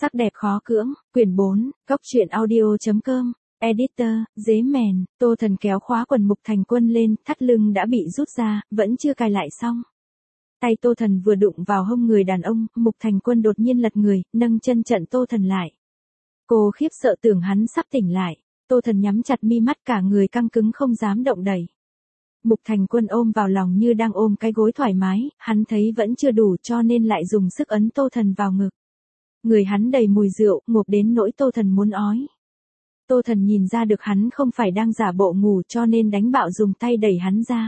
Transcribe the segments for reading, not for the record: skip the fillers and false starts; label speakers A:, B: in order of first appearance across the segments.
A: Sắc đẹp khó cưỡng, quyển 4, Cốc truyện audio.com, editor, dế mèn, Tô Thần kéo khóa quần Mục Thành Quân lên, thắt lưng đã bị rút ra, vẫn chưa cài lại xong. Tay Tô Thần vừa đụng vào hông người đàn ông, Mục Thành Quân đột nhiên lật người, nâng chân chặn Tô Thần lại. Cô khiếp sợ tưởng hắn sắp tỉnh lại, Tô Thần nhắm chặt mi mắt cả người căng cứng không dám động đậy. Mục Thành Quân ôm vào lòng như đang ôm cái gối thoải mái, hắn thấy vẫn chưa đủ cho nên lại dùng sức ấn Tô Thần vào ngực. Người hắn đầy mùi rượu, ngộp đến nỗi Tô Thần muốn ói. Tô Thần nhìn ra được hắn không phải đang giả bộ ngủ cho nên đánh bạo dùng tay đẩy hắn ra.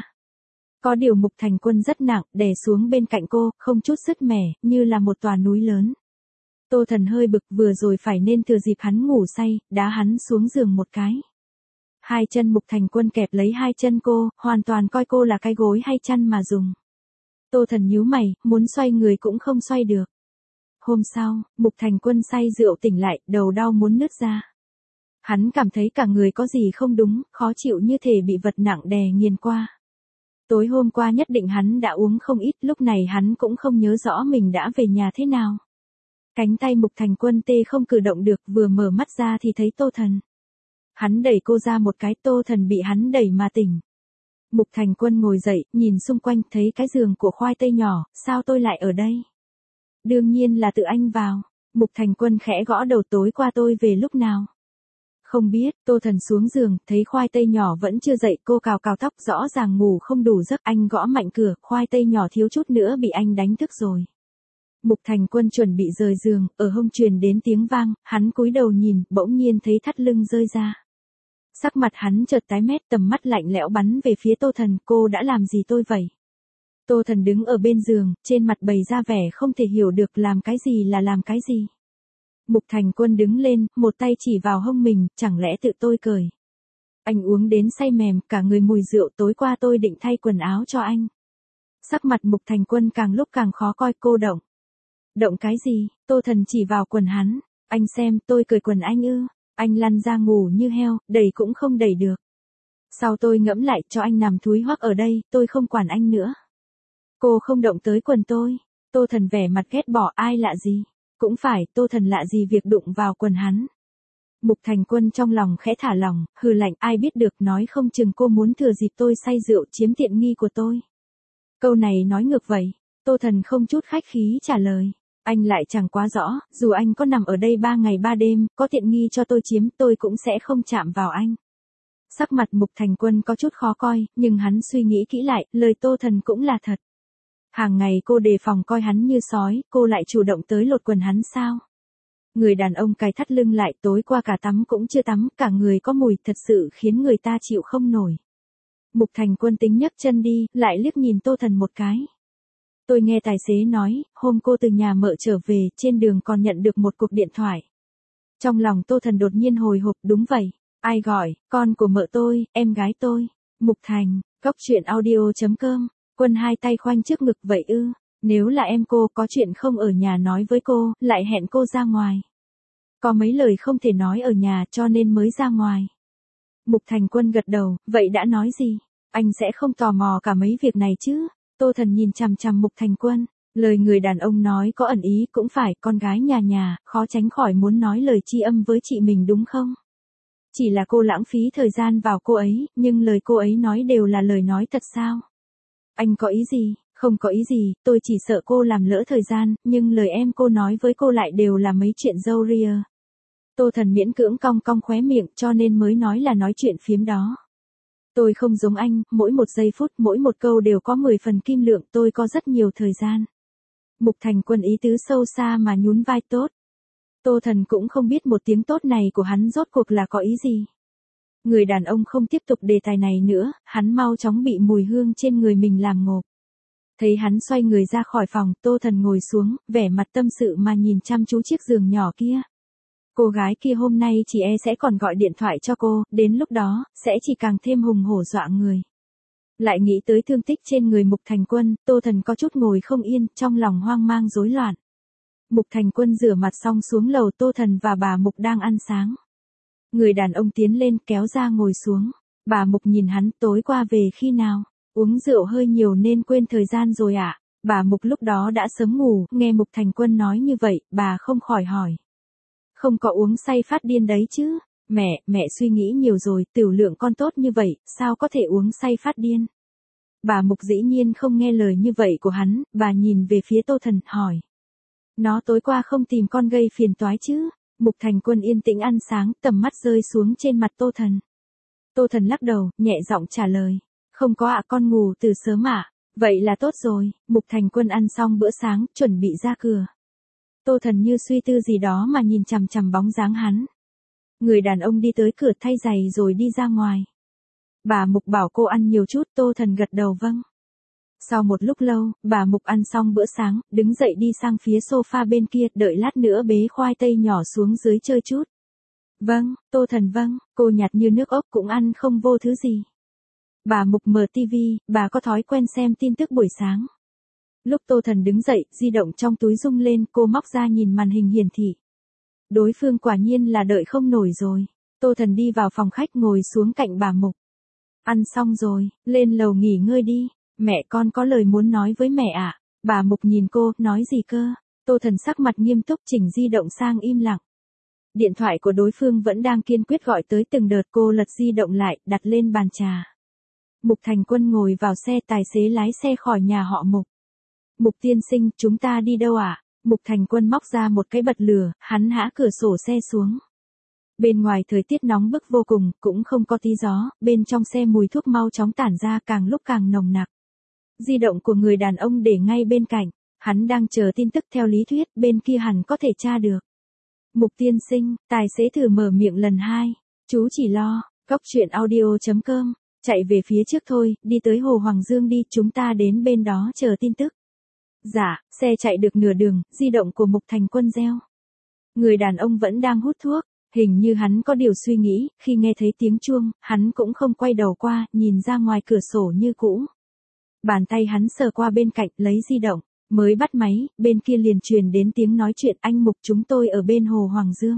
A: Có điều Mục Thành Quân rất nặng, đè xuống bên cạnh cô, không chút sứt mẻ, như là một tòa núi lớn. Tô Thần hơi bực, vừa rồi phải nên thừa dịp hắn ngủ say, đá hắn xuống giường một cái. Hai chân Mục Thành Quân kẹp lấy hai chân cô, hoàn toàn coi cô là cái gối hay chăn mà dùng. Tô Thần nhíu mày, muốn xoay người cũng không xoay được. Hôm sau, Mục Thành Quân say rượu tỉnh lại, đầu đau muốn nứt ra. Hắn cảm thấy cả người có gì không đúng, khó chịu như thể bị vật nặng đè nghiền qua. Tối hôm qua nhất định hắn đã uống không ít, lúc này hắn cũng không nhớ rõ mình đã về nhà thế nào. Cánh tay Mục Thành Quân tê không cử động được, vừa mở mắt ra thì thấy Tô Thần. Hắn đẩy cô ra một cái, Tô Thần bị hắn đẩy mà tỉnh. Mục Thành Quân ngồi dậy, nhìn xung quanh, thấy cái giường của khoai tây nhỏ, sao tôi lại ở đây? Đương nhiên là tự anh vào. Mục Thành Quân khẽ gõ đầu, tối qua tôi về lúc nào? Không biết. Tô Thần xuống giường, thấy khoai tây nhỏ vẫn chưa dậy, cô cào cào tóc, rõ ràng ngủ không đủ giấc. Anh gõ mạnh cửa, khoai tây nhỏ thiếu chút nữa bị anh đánh thức rồi. Mục Thành Quân chuẩn bị rời giường, ở hông truyền đến tiếng vang, hắn cúi đầu nhìn, bỗng nhiên thấy thắt lưng rơi ra. Sắc mặt hắn chợt tái mét, tầm mắt lạnh lẽo bắn về phía Tô Thần, cô đã làm gì tôi vậy? Tô Thần đứng ở bên giường, trên mặt bày ra vẻ không thể hiểu được làm cái gì là làm cái gì. Mục Thành Quân đứng lên, một tay chỉ vào hông mình, chẳng lẽ tự tôi cởi. Anh uống đến say mềm, cả người mùi rượu, tối qua tôi định thay quần áo cho anh. Sắc mặt Mục Thành Quân càng lúc càng khó coi, cô động. Động cái gì? Tô Thần chỉ vào quần hắn. Anh xem, tôi cởi quần anh ư? Anh lăn ra ngủ như heo, đẩy cũng không đẩy được. Sau tôi ngẫm lại, cho anh nằm thúi hoắc ở đây, tôi không quản anh nữa. Cô không động tới quần tôi. Tô Thần vẻ mặt ghét bỏ, ai lạ gì? Cũng phải, Tô Thần lạ gì việc đụng vào quần hắn. Mục Thành Quân trong lòng khẽ thả lỏng, hừ lạnh, ai biết được, nói không chừng cô muốn thừa dịp tôi say rượu chiếm tiện nghi của tôi. Câu này nói ngược vậy. Tô Thần không chút khách khí trả lời. Anh lại chẳng quá rõ, dù anh có nằm ở đây 3 ngày 3 đêm, có tiện nghi cho tôi chiếm, tôi cũng sẽ không chạm vào anh. Sắc mặt Mục Thành Quân có chút khó coi, nhưng hắn suy nghĩ kỹ lại, lời Tô Thần cũng là thật. Hàng ngày cô đề phòng coi hắn như sói, cô lại chủ động tới lột quần hắn sao? Người đàn ông cài thắt lưng lại, tối qua cả tắm cũng chưa tắm, cả người có mùi, thật sự khiến người ta chịu không nổi. Mục Thành Quân tính nhấc chân đi, lại liếc nhìn Tô Thần một cái. Tôi nghe tài xế nói, hôm cô từ nhà mợ trở về, trên đường còn nhận được một cuộc điện thoại. Trong lòng Tô Thần đột nhiên hồi hộp, đúng vậy. Ai gọi? Con của mợ tôi, em gái tôi. Mục Thành, Cốc truyện audio.com. Quân hai tay khoanh trước ngực, vậy ư? Nếu là em cô có chuyện không ở nhà nói với cô, lại hẹn cô ra ngoài. Có mấy lời không thể nói ở nhà cho nên mới ra ngoài. Mục Thành Quân gật đầu, vậy đã nói gì? Anh sẽ không tò mò cả mấy việc này chứ? Tô Thần nhìn chằm chằm Mục Thành Quân, lời người đàn ông nói có ẩn ý, cũng phải, con gái nhà, khó tránh khỏi muốn nói lời tri âm với chị mình đúng không? Chỉ là cô lãng phí thời gian vào cô ấy, nhưng lời cô ấy nói đều là lời nói thật sao? Anh có ý gì? Không có ý gì, tôi chỉ sợ cô làm lỡ thời gian, nhưng lời em cô nói với cô lại đều là mấy chuyện râu ria. Tô Thần miễn cưỡng cong cong khóe miệng cho nên mới nói là nói chuyện phiếm đó. Tôi không giống anh, mỗi một giây phút, mỗi một câu đều có 10 phần kim lượng, tôi có rất nhiều thời gian. Mục Thành Quân ý tứ sâu xa mà nhún vai, tốt. Tô Thần cũng không biết một tiếng tốt này của hắn rốt cuộc là có ý gì. Người đàn ông không tiếp tục đề tài này nữa, hắn mau chóng bị mùi hương trên người mình làm ngộp. Thấy hắn xoay người ra khỏi phòng, Tô Thần ngồi xuống, vẻ mặt tâm sự mà nhìn chăm chú chiếc giường nhỏ kia. Cô gái kia hôm nay chỉ sẽ còn gọi điện thoại cho cô, đến lúc đó, sẽ chỉ càng thêm hùng hổ dọa người. Lại nghĩ tới thương tích trên người Mục Thành Quân, Tô Thần có chút ngồi không yên, trong lòng hoang mang rối loạn. Mục Thành Quân rửa mặt xong xuống lầu, Tô Thần và bà Mục đang ăn sáng. Người đàn ông tiến lên kéo ra ngồi xuống. Bà Mục nhìn hắn, tối qua về khi nào? Uống rượu hơi nhiều nên quên thời gian rồi ạ. Bà Mục lúc đó đã sớm ngủ, nghe Mục Thành Quân nói như vậy, bà không khỏi hỏi. Không có uống say phát điên đấy chứ. Mẹ suy nghĩ nhiều rồi, tiểu lượng con tốt như vậy, sao có thể uống say phát điên. Bà Mục dĩ nhiên không nghe lời như vậy của hắn, bà nhìn về phía Tô Thần, hỏi. Nó tối qua không tìm con gây phiền toái chứ? Mục Thành Quân yên tĩnh ăn sáng, tầm mắt rơi xuống trên mặt Tô Thần. Tô Thần lắc đầu, nhẹ giọng trả lời. Không có ạ, con ngủ từ sớm ạ. Vậy là tốt rồi. Mục Thành Quân ăn xong bữa sáng, chuẩn bị ra cửa. Tô Thần như suy tư gì đó mà nhìn chằm chằm bóng dáng hắn. Người đàn ông đi tới cửa thay giày rồi đi ra ngoài. Bà Mục bảo cô ăn nhiều chút, Tô Thần gật đầu vâng. Sau một lúc lâu, bà Mục ăn xong bữa sáng, đứng dậy đi sang phía sofa bên kia, đợi lát nữa bế khoai tây nhỏ xuống dưới chơi chút. Vâng, Tô Thần vâng, cô nhạt như nước ốc cũng ăn không vô thứ gì. Bà Mục mở tivi, bà có thói quen xem tin tức buổi sáng. Lúc Tô Thần đứng dậy, di động trong túi rung lên, cô móc ra nhìn màn hình hiển thị. Đối phương quả nhiên là đợi không nổi rồi. Tô Thần đi vào phòng khách ngồi xuống cạnh bà Mục. Ăn xong rồi, lên lầu nghỉ ngơi đi. Mẹ con có lời muốn nói với mẹ ạ. Bà Mục nhìn cô, nói gì cơ? Tô Thần sắc mặt nghiêm túc chỉnh di động sang im lặng. Điện thoại của đối phương vẫn đang kiên quyết gọi tới từng đợt, cô lật di động lại, đặt lên bàn trà. Mục Thành Quân ngồi vào xe, tài xế lái xe khỏi nhà họ Mục. Mục tiên sinh, chúng ta đi đâu ạ? Mục Thành Quân móc ra một cái bật lửa, hắn hã cửa sổ xe xuống. Bên ngoài thời tiết nóng bức vô cùng, cũng không có tí gió, bên trong xe mùi thuốc mau chóng tản ra càng lúc càng nồng nặc. Di động của người đàn ông để ngay bên cạnh, hắn đang chờ tin tức theo lý thuyết, bên kia hẳn có thể tra được. Mục tiên sinh, tài xế thử mở miệng lần hai, chú chỉ lo, góc chuyện audio.com, chạy về phía trước thôi, đi tới Hồ Hoàng Dương đi, chúng ta đến bên đó chờ tin tức. Dạ, xe chạy được nửa đường, di động của Mục Thành Quân reo. Người đàn ông vẫn đang hút thuốc, hình như hắn có điều suy nghĩ, khi nghe thấy tiếng chuông, hắn cũng không quay đầu qua, nhìn ra ngoài cửa sổ như cũ. Bàn tay hắn sờ qua bên cạnh, lấy di động, mới bắt máy, bên kia liền truyền đến tiếng nói chuyện, anh Mục, chúng tôi ở bên Hồ Hoàng Dương.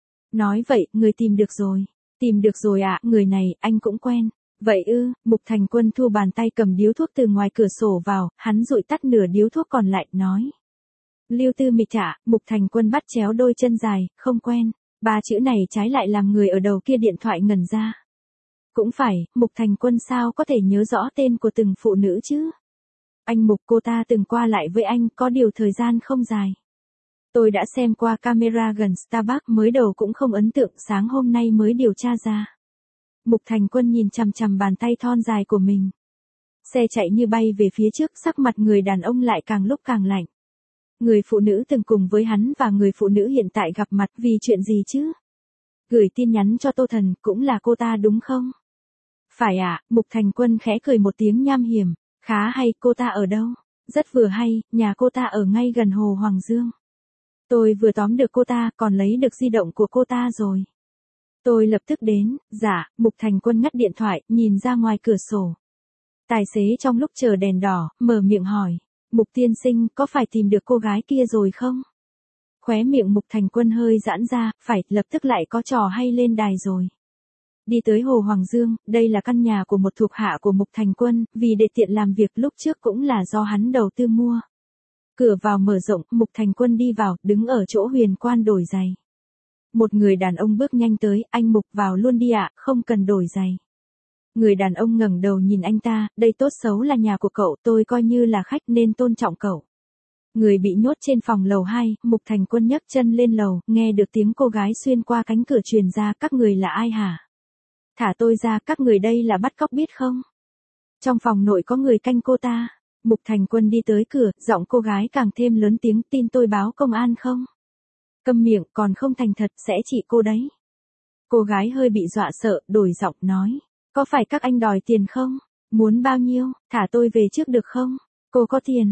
A: Nói vậy, người tìm được rồi. Tìm được rồi ạ, người này, anh cũng quen. Vậy ư, Mục Thành Quân thu bàn tay cầm điếu thuốc từ ngoài cửa sổ vào, hắn dụi tắt nửa điếu thuốc còn lại, nói. Lưu Tư Mịch ạ, Mục Thành Quân bắt chéo đôi chân dài, không quen. Ba chữ này trái lại làm người ở đầu kia điện thoại ngẩn ra. Cũng phải, Mục Thành Quân sao có thể nhớ rõ tên của từng phụ nữ chứ? Anh Mục, cô ta từng qua lại với anh, có điều thời gian không dài. Tôi đã xem qua camera gần Starbucks, mới đầu cũng không ấn tượng, sáng hôm nay mới điều tra ra. Mục Thành Quân nhìn chằm chằm bàn tay thon dài của mình. Xe chạy như bay về phía trước, sắc mặt người đàn ông lại càng lúc càng lạnh. Người phụ nữ từng cùng với hắn và người phụ nữ hiện tại gặp mặt vì chuyện gì chứ? Gửi tin nhắn cho Tô Thần, cũng là cô ta đúng không? Phải ạ, Mục Thành Quân khẽ cười một tiếng nham hiểm, khá hay, cô ta ở đâu? Rất vừa hay, nhà cô ta ở ngay gần Hồ Hoàng Dương. Tôi vừa tóm được cô ta, còn lấy được di động của cô ta rồi. Tôi lập tức đến, dạ, Mục Thành Quân ngắt điện thoại, nhìn ra ngoài cửa sổ. Tài xế trong lúc chờ đèn đỏ, mở miệng hỏi, Mục tiên sinh, có phải tìm được cô gái kia rồi không? Khóe miệng Mục Thành Quân hơi giãn ra, phải, lập tức lại có trò hay lên đài rồi. Đi tới Hồ Hoàng Dương, đây là căn nhà của một thuộc hạ của Mục Thành Quân, vì để tiện làm việc lúc trước cũng là do hắn đầu tư mua. Cửa vào mở rộng, Mục Thành Quân đi vào, đứng ở chỗ huyền quan đổi giày. Một người đàn ông bước nhanh tới, anh Mục vào luôn đi ạ, không cần đổi giày. Người đàn ông ngẩng đầu nhìn anh ta, đây tốt xấu là nhà của cậu, tôi coi như là khách nên tôn trọng cậu. Người bị nhốt trên phòng lầu 2, Mục Thành Quân nhấc chân lên lầu, nghe được tiếng cô gái xuyên qua cánh cửa truyền ra, các người là ai hả? Thả tôi ra, các người đây là bắt cóc biết không? Trong phòng nội có người canh cô ta. Mục Thành Quân đi tới cửa, giọng cô gái càng thêm lớn tiếng, tin tôi báo công an không? Câm miệng, còn không thành thật, sẽ trị cô đấy. Cô gái hơi bị dọa sợ, đổi giọng nói. Có phải các anh đòi tiền không? Muốn bao nhiêu, thả tôi về trước được không? Cô có tiền,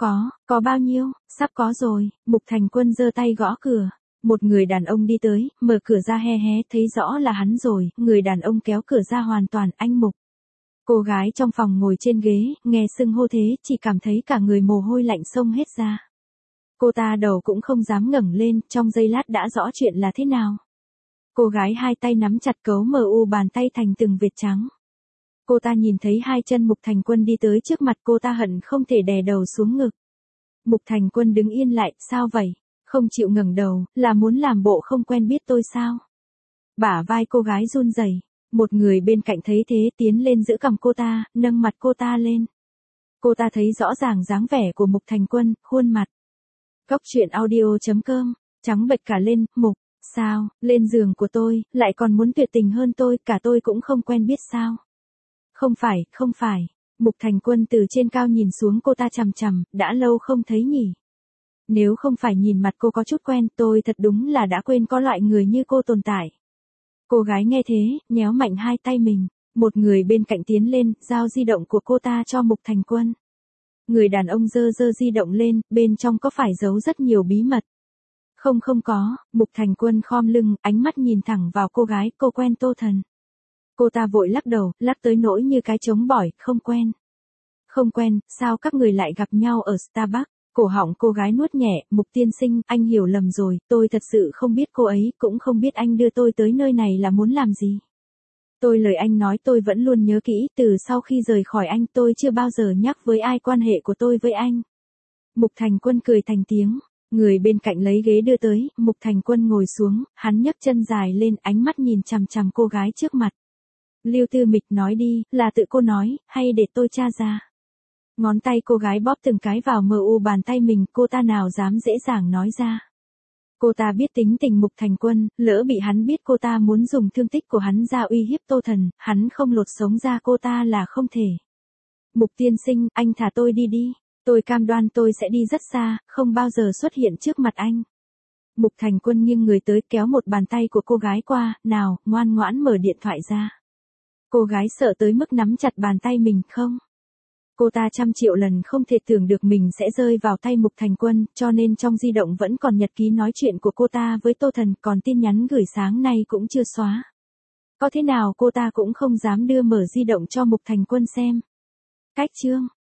A: có bao nhiêu, sắp có rồi. Mục Thành Quân giơ tay gõ cửa. Một người đàn ông đi tới, mở cửa ra he hé, thấy rõ là hắn rồi, người đàn ông kéo cửa ra hoàn toàn, anh Mục. Cô gái trong phòng ngồi trên ghế, nghe xưng hô thế, chỉ cảm thấy cả người mồ hôi lạnh xông hết ra. Cô ta đầu cũng không dám ngẩng lên, trong giây lát đã rõ chuyện là thế nào. Cô gái hai tay nắm chặt cấu mu bàn tay thành từng vệt trắng. Cô ta nhìn thấy hai chân Mục Thành Quân đi tới trước mặt, cô ta hận không thể đè đầu xuống ngực. Mục Thành Quân đứng yên lại, sao vậy? Không chịu ngẩng đầu, là muốn làm bộ không quen biết tôi sao? Bả vai cô gái run rẩy, một người bên cạnh thấy thế tiến lên giữ cằm cô ta, nâng mặt cô ta lên. Cô ta thấy rõ ràng dáng vẻ của Mục Thành Quân, khuôn mặt. Cóc truyện audio.com, trắng bệch cả lên, Mục, sao, lên giường của tôi, lại còn muốn tuyệt tình hơn tôi, cả tôi cũng không quen biết sao? Không phải, Mục Thành Quân từ trên cao nhìn xuống cô ta chằm chằm, đã lâu không thấy nhỉ? Nếu không phải nhìn mặt cô có chút quen, tôi thật đúng là đã quên có loại người như cô tồn tại. Cô gái nghe thế, nhéo mạnh hai tay mình, một người bên cạnh tiến lên, giao di động của cô ta cho Mục Thành Quân. Người đàn ông giơ di động lên, bên trong có phải giấu rất nhiều bí mật? Không có, Mục Thành Quân khom lưng, ánh mắt nhìn thẳng vào cô gái, cô quen Tô Thần. Cô ta vội lắc đầu, lắc tới nỗi như cái trống bỏi, không quen. Không quen, sao các người lại gặp nhau ở Starbucks? Cổ họng cô gái nuốt nhẹ, Mục tiên sinh, anh hiểu lầm rồi, tôi thật sự không biết cô ấy, cũng không biết anh đưa tôi tới nơi này là muốn làm gì. Lời anh nói tôi vẫn luôn nhớ kỹ, từ sau khi rời khỏi anh tôi chưa bao giờ nhắc với ai quan hệ của tôi với anh. Mục Thành Quân cười thành tiếng, người bên cạnh lấy ghế đưa tới, Mục Thành Quân ngồi xuống, hắn nhấc chân dài lên, ánh mắt nhìn chằm chằm cô gái trước mặt. Lưu Tư Mịch, nói đi, là tự cô nói, hay để tôi tra ra? Ngón tay cô gái bóp từng cái vào mu bàn tay mình, cô ta nào dám dễ dàng nói ra. Cô ta biết tính tình Mục Thành Quân, lỡ bị hắn biết cô ta muốn dùng thương tích của hắn ra uy hiếp Tô Thần, hắn không lột sống ra cô ta là không thể. Mục tiên sinh, anh thả tôi đi. Tôi cam đoan tôi sẽ đi rất xa, không bao giờ xuất hiện trước mặt anh. Mục Thành Quân nghiêng người tới kéo một bàn tay của cô gái qua, nào, ngoan ngoãn mở điện thoại ra. Cô gái sợ tới mức nắm chặt bàn tay mình, không. Cô ta trăm triệu lần không thể tưởng được mình sẽ rơi vào tay Mục Thành Quân, cho nên trong di động vẫn còn nhật ký nói chuyện của cô ta với Tô Thần, còn tin nhắn gửi sáng nay cũng chưa xóa. Có thế nào cô ta cũng không dám đưa mở di động cho Mục Thành Quân xem. Cách chương